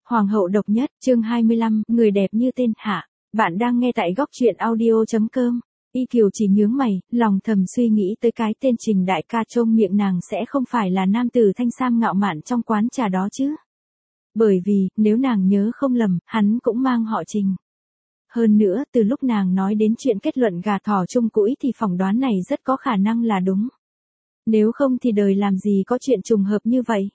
Hoàng hậu độc nhất, chương 25, người đẹp như tên hạ. Bạn đang nghe tại góc truyện audio.com. Y Kiều chỉ nhướng mày, lòng thầm suy nghĩ tới cái tên Trình đại ca trông miệng nàng sẽ không phải là nam tử thanh sam ngạo mạn trong quán trà đó chứ. Bởi vì, nếu nàng nhớ không lầm, hắn cũng mang họ Trình. Hơn nữa, từ lúc nàng nói đến chuyện kết luận gà thỏ chung cũi thì phỏng đoán này rất có khả năng là đúng. Nếu không thì đời làm gì có chuyện trùng hợp như vậy.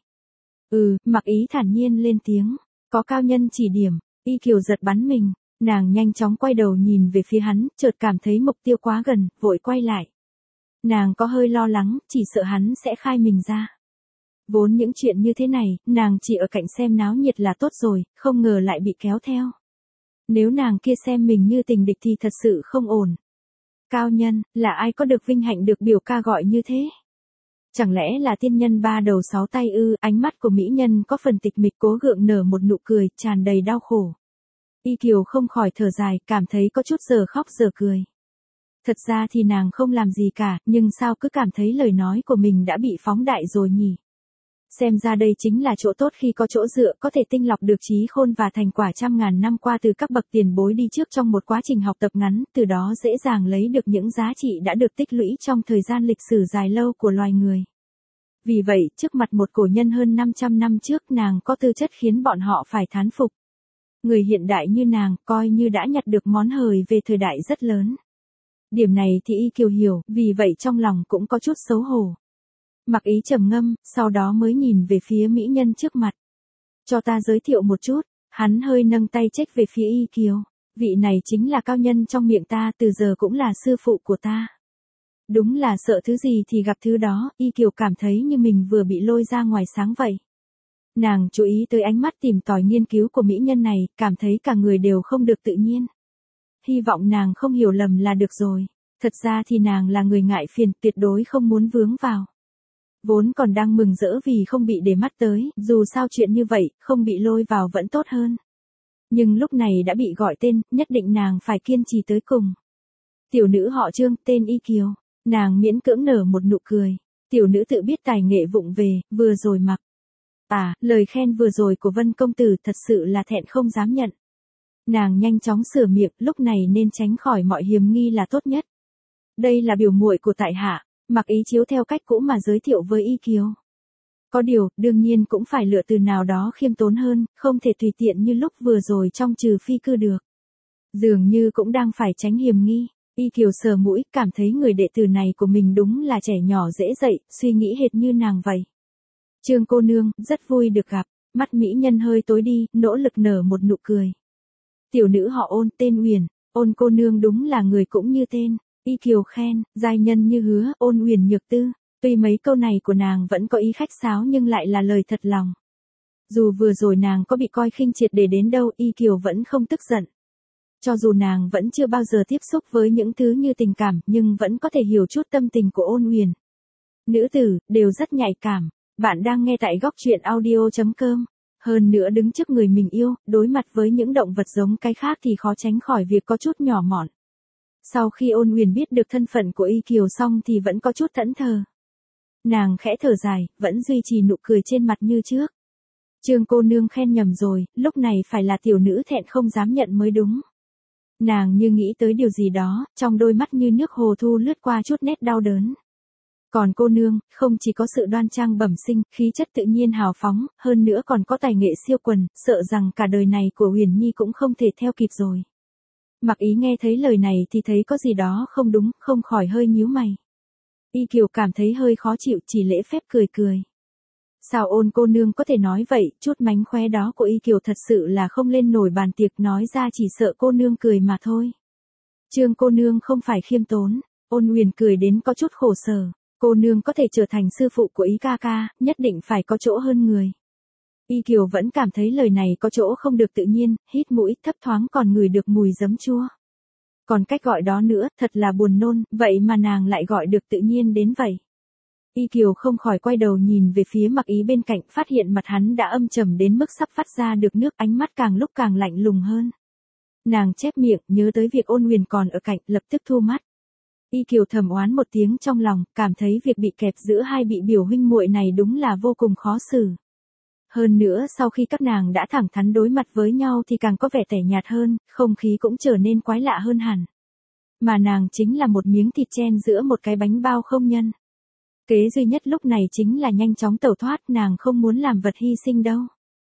Mặc Ý thản nhiên lên tiếng. Có cao nhân chỉ điểm, Y Kiều giật bắn mình, nàng nhanh chóng quay đầu nhìn về phía hắn, chợt cảm thấy mục tiêu quá gần, vội quay lại. Nàng có hơi lo lắng, chỉ sợ hắn sẽ khai mình ra. Vốn những chuyện như thế này, nàng chỉ ở cạnh xem náo nhiệt là tốt rồi, không ngờ lại bị kéo theo. Nếu nàng kia xem mình như tình địch thì thật sự không ổn. Cao nhân, là ai có được vinh hạnh được biểu ca gọi như thế? Chẳng lẽ là tiên nhân ba đầu sáu tay ư? Ánh mắt của mỹ nhân có phần tịch mịch, cố gượng nở một nụ cười tràn đầy đau khổ. Y Kiều không khỏi thở dài, cảm thấy có chút giờ khóc giờ cười. Thật ra thì nàng không làm gì cả, nhưng sao cứ cảm thấy lời nói của mình đã bị phóng đại rồi nhỉ? Xem ra đây chính là chỗ tốt khi có chỗ dựa, có thể tinh lọc được trí khôn và thành quả trăm ngàn năm qua từ các bậc tiền bối đi trước trong một quá trình học tập ngắn, từ đó dễ dàng lấy được những giá trị đã được tích lũy trong thời gian lịch sử dài lâu của loài người. Vì vậy, trước mặt một cổ nhân hơn 500 năm trước, nàng có tư chất khiến bọn họ phải thán phục. Người hiện đại như nàng, coi như đã nhặt được món hời về thời đại rất lớn. Điểm này thì Y Kiều hiểu, vì vậy trong lòng cũng có chút xấu hổ. Mặc Ý trầm ngâm, sau đó mới nhìn về phía mỹ nhân trước mặt. Cho ta giới thiệu một chút, hắn hơi nâng tay trách về phía Y Kiều. Vị này chính là cao nhân trong miệng ta, từ giờ cũng là sư phụ của ta. Đúng là sợ thứ gì thì gặp thứ đó, Y Kiều cảm thấy như mình vừa bị lôi ra ngoài sáng vậy. Nàng chú ý tới ánh mắt tìm tòi nghiên cứu của mỹ nhân này, cảm thấy cả người đều không được tự nhiên. Hy vọng nàng không hiểu lầm là được rồi. Thật ra thì nàng là người ngại phiền, tuyệt đối không muốn vướng vào. Vốn còn đang mừng rỡ vì không bị để mắt tới, dù sao chuyện như vậy, không bị lôi vào vẫn tốt hơn. Nhưng lúc này đã bị gọi tên, nhất định nàng phải kiên trì tới cùng. Tiểu nữ họ Trương, tên Y Kiều. Nàng miễn cưỡng nở một nụ cười. Tiểu nữ tự biết tài nghệ vụng về, vừa rồi mặc. Lời khen vừa rồi của Vân công tử thật sự là thẹn không dám nhận. Nàng nhanh chóng sửa miệng, lúc này nên tránh khỏi mọi hiềm nghi là tốt nhất. Đây là biểu muội của tại hạ, Mặc Ý chiếu theo cách cũ mà giới thiệu với Y Kiều. Có điều, đương nhiên cũng phải lựa từ nào đó khiêm tốn hơn, không thể tùy tiện như lúc vừa rồi trong trừ phi cư được. Dường như cũng đang phải tránh hiềm nghi. Y Kiều sờ mũi, cảm thấy người đệ tử này của mình đúng là trẻ nhỏ dễ dạy, suy nghĩ hệt như nàng vậy. Trương cô nương, rất vui được gặp. Mắt mỹ nhân hơi tối đi, nỗ lực nở một nụ cười. Tiểu nữ họ Ôn, tên Uyển. Ôn cô nương đúng là người cũng như tên. Y Kiều khen, giai nhân như hứa, Ôn Uyển nhược tư. Tuy mấy câu này của nàng vẫn có ý khách sáo nhưng lại là lời thật lòng. Dù vừa rồi nàng có bị coi khinh triệt để đến đâu, Y Kiều vẫn không tức giận. Cho dù nàng vẫn chưa bao giờ tiếp xúc với những thứ như tình cảm, nhưng vẫn có thể hiểu chút tâm tình của Ôn Uyển. Nữ tử, đều rất nhạy cảm. Bạn đang nghe tại góc truyện audio.com. Hơn nữa đứng trước người mình yêu, đối mặt với những động vật giống cái khác thì khó tránh khỏi việc có chút nhỏ mọn. Sau khi Ôn Uyển biết được thân phận của Y Kiều xong thì vẫn có chút thẫn thờ. Nàng khẽ thở dài, vẫn duy trì nụ cười trên mặt như trước. Trương cô nương khen nhầm rồi, lúc này phải là tiểu nữ thẹn không dám nhận mới đúng. Nàng như nghĩ tới điều gì đó, trong đôi mắt như nước hồ thu lướt qua chút nét đau đớn. Còn cô nương, không chỉ có sự đoan trang bẩm sinh, khí chất tự nhiên hào phóng, hơn nữa còn có tài nghệ siêu quần, sợ rằng cả đời này của Uyển Nhi cũng không thể theo kịp rồi. Mặc Ý nghe thấy lời này thì thấy có gì đó không đúng, không khỏi hơi nhíu mày. Y Kiều cảm thấy hơi khó chịu, chỉ lễ phép cười cười. Sao Ôn cô nương có thể nói vậy, chút mánh khóe đó của Y Kiều thật sự là không lên nổi bàn tiệc, nói ra chỉ sợ cô nương cười mà thôi. Trương cô nương không phải khiêm tốn. Ôn Uyển cười đến có chút khổ sở. Cô nương có thể trở thành sư phụ của Ý ca ca, nhất định phải có chỗ hơn người. Y Kiều vẫn cảm thấy lời này có chỗ không được tự nhiên, hít mũi, thấp thoáng còn ngửi được mùi giấm chua. Còn cách gọi đó nữa, thật là buồn nôn, vậy mà nàng lại gọi được tự nhiên đến vậy. Y Kiều không khỏi quay đầu nhìn về phía Mặc Ý bên cạnh, phát hiện mặt hắn đã âm trầm đến mức sắp phát ra được nước, ánh mắt càng lúc càng lạnh lùng hơn. Nàng chép miệng, nhớ tới việc Ôn Uyển còn ở cạnh, lập tức thu mắt. Y Kiều thầm oán một tiếng trong lòng, cảm thấy việc bị kẹp giữa hai vị biểu huynh muội này đúng là vô cùng khó xử. Hơn nữa sau khi các nàng đã thẳng thắn đối mặt với nhau thì càng có vẻ tẻ nhạt hơn, không khí cũng trở nên quái lạ hơn hẳn. Mà nàng chính là một miếng thịt chen giữa một cái bánh bao không nhân. Kế duy nhất lúc này chính là nhanh chóng tẩu thoát, nàng không muốn làm vật hy sinh đâu.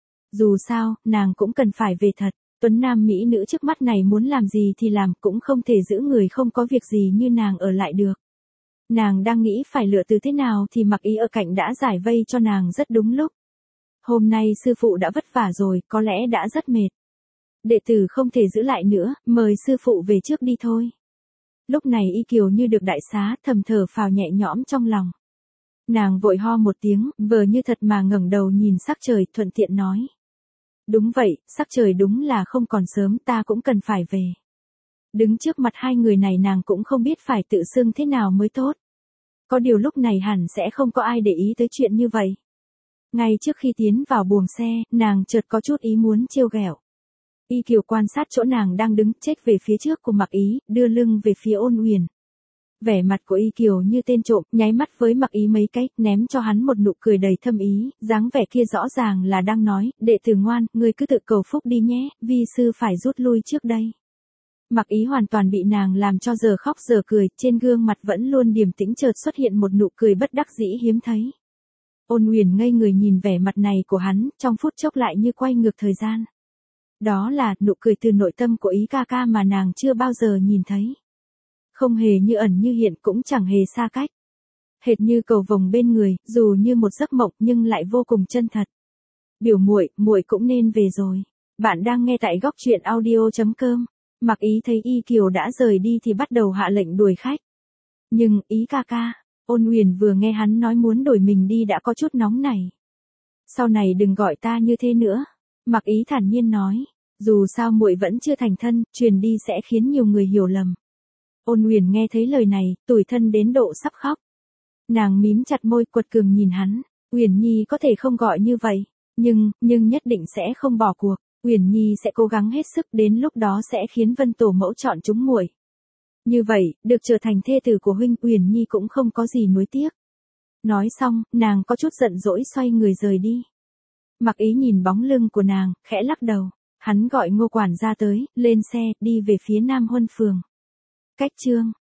Dù sao, nàng cũng cần phải về thật, tuấn nam mỹ nữ trước mắt này muốn làm gì thì làm, cũng không thể giữ người không có việc gì như nàng ở lại được. Nàng đang nghĩ phải lựa từ thế nào thì Mặc Ý ở cạnh đã giải vây cho nàng rất đúng lúc. Hôm nay sư phụ đã vất vả rồi, có lẽ đã rất mệt. Đệ tử không thể giữ lại nữa, mời sư phụ về trước đi thôi. Lúc này Y Kiều như được đại xá, thầm thở phào nhẹ nhõm trong lòng. Nàng vội ho một tiếng, vờ như thật mà ngẩng đầu nhìn sắc trời, thuận tiện nói. Đúng vậy, sắc trời đúng là không còn sớm, ta cũng cần phải về. Đứng trước mặt hai người này nàng cũng không biết phải tự xưng thế nào mới tốt. Có điều lúc này hẳn sẽ không có ai để ý tới chuyện như vậy. Ngay trước khi tiến vào buồng xe, nàng chợt có chút ý muốn trêu ghẹo. Y Kiều quan sát chỗ nàng đang đứng, chếch về phía trước của Mặc Ý, đưa lưng về phía Ôn Uyển. Vẻ mặt của Y Kiều như tên trộm, nháy mắt với Mặc Ý mấy cái, ném cho hắn một nụ cười đầy thâm ý, dáng vẻ kia rõ ràng là đang nói, đệ tử ngoan, ngươi cứ tự cầu phúc đi nhé, vi sư phải rút lui trước đây. Mặc Ý hoàn toàn bị nàng làm cho giờ khóc giờ cười, trên gương mặt vẫn luôn điềm tĩnh chợt xuất hiện một nụ cười bất đắc dĩ hiếm thấy. Ôn Uyển ngây người nhìn vẻ mặt này của hắn, trong phút chốc lại như quay ngược thời gian. Đó là nụ cười từ nội tâm của Ý ca ca mà nàng chưa bao giờ nhìn thấy. Không hề như ẩn như hiện, cũng chẳng hề xa cách. Hệt như cầu vồng bên người, dù như một giấc mộng nhưng lại vô cùng chân thật. Biểu muội, muội cũng nên về rồi. Bạn đang nghe tại góc truyện audio.com. Mặc Ý thấy Y Kiều đã rời đi thì bắt đầu hạ lệnh đuổi khách. Nhưng, Ý ca ca, Ôn Uyển vừa nghe hắn nói muốn đuổi mình đi đã có chút nóng nảy. Sau này đừng gọi ta như thế nữa. Mặc Ý thản nhiên nói, dù sao muội vẫn chưa thành thân, truyền đi sẽ khiến nhiều người hiểu lầm. Ôn Uyển nghe thấy lời này, tủi thân đến độ sắp khóc. Nàng mím chặt môi quật cường nhìn hắn, Uyển Nhi có thể không gọi như vậy, nhưng nhất định sẽ không bỏ cuộc. Uyển Nhi sẽ cố gắng hết sức, đến lúc đó sẽ khiến Vân Tổ mẫu chọn chúng muội. Như vậy, được trở thành thê tử của huynh, Uyển Nhi cũng không có gì nuối tiếc. Nói xong, nàng có chút giận dỗi xoay người rời đi. Mặc Ý nhìn bóng lưng của nàng, khẽ lắc đầu. Hắn gọi Ngô quản gia tới, lên xe, đi về phía Nam Huân Phường. Cách chương